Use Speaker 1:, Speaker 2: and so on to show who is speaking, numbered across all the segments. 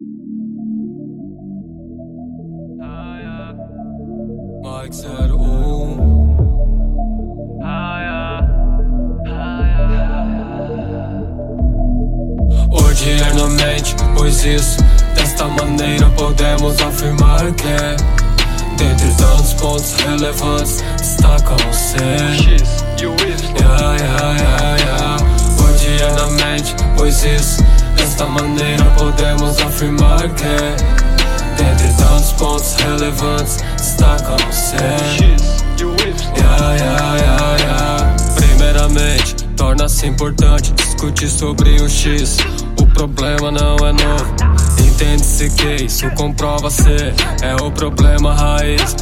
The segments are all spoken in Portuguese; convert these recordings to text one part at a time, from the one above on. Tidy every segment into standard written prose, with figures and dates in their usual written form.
Speaker 1: Mike 01. O dinheiro não mente, pois isso, desta maneira podemos afirmar que dentre tantos pontos relevantes destaca o C. O dinheiro não mente, pois isso, desta maneira podemos afirmar que dentre tantos pontos relevantes destaca o C. Primeiramente, torna-se importante discutir sobre o X. O problema não é novo, entende-se que isso comprova-se, é o problema raiz.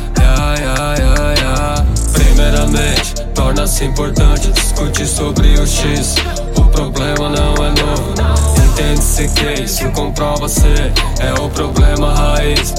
Speaker 1: Primeiramente, torna-se importante discutir sobre o X. O problema não é novo, entende-se que isso comprova-se, é o problema raiz.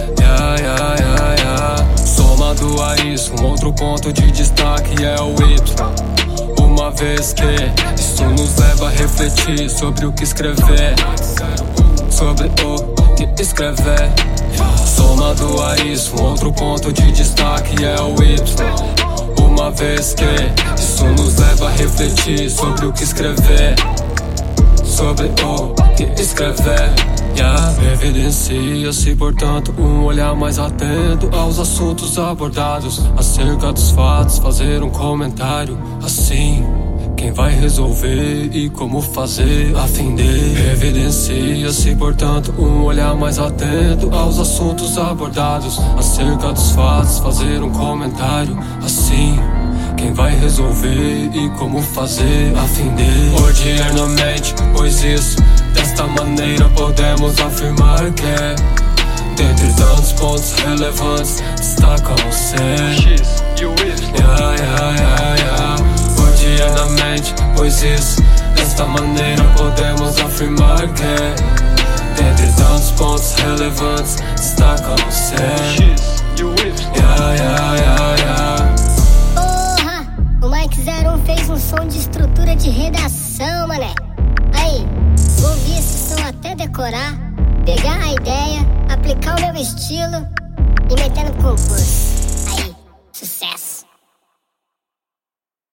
Speaker 1: Somado a isso, um outro ponto de destaque é o Y. Uma vez que isso nos leva a refletir sobre o que escrever, sobre o que escrever. Somado a isso, um outro ponto de destaque é o Y. Uma vez que isso nos leva a refletir sobre o que escrever, sobre o que escrever. Evidencia-se, portanto, um olhar mais atento aos assuntos abordados. Acerca dos fatos, fazer um comentário assim. Quem vai resolver e como fazer a fim de. Evidencia-se, portanto, um olhar mais atento aos assuntos abordados. Acerca dos fatos, fazer um comentário assim. Quem vai resolver e como fazer a fim de. O dinheiro não mente, pois isso, desta maneira podemos afirmar que dentre tantos pontos relevantes destaca o C. O dinheiro não mente, pois isso, desta maneira podemos afirmar que dentre tantos pontos relevantes destaca o C.
Speaker 2: O Mike 01 fez um som de estrutura de redação, mané. Aí, vou ouvir esse som até decorar, pegar a ideia, aplicar o meu estilo e meter no concurso.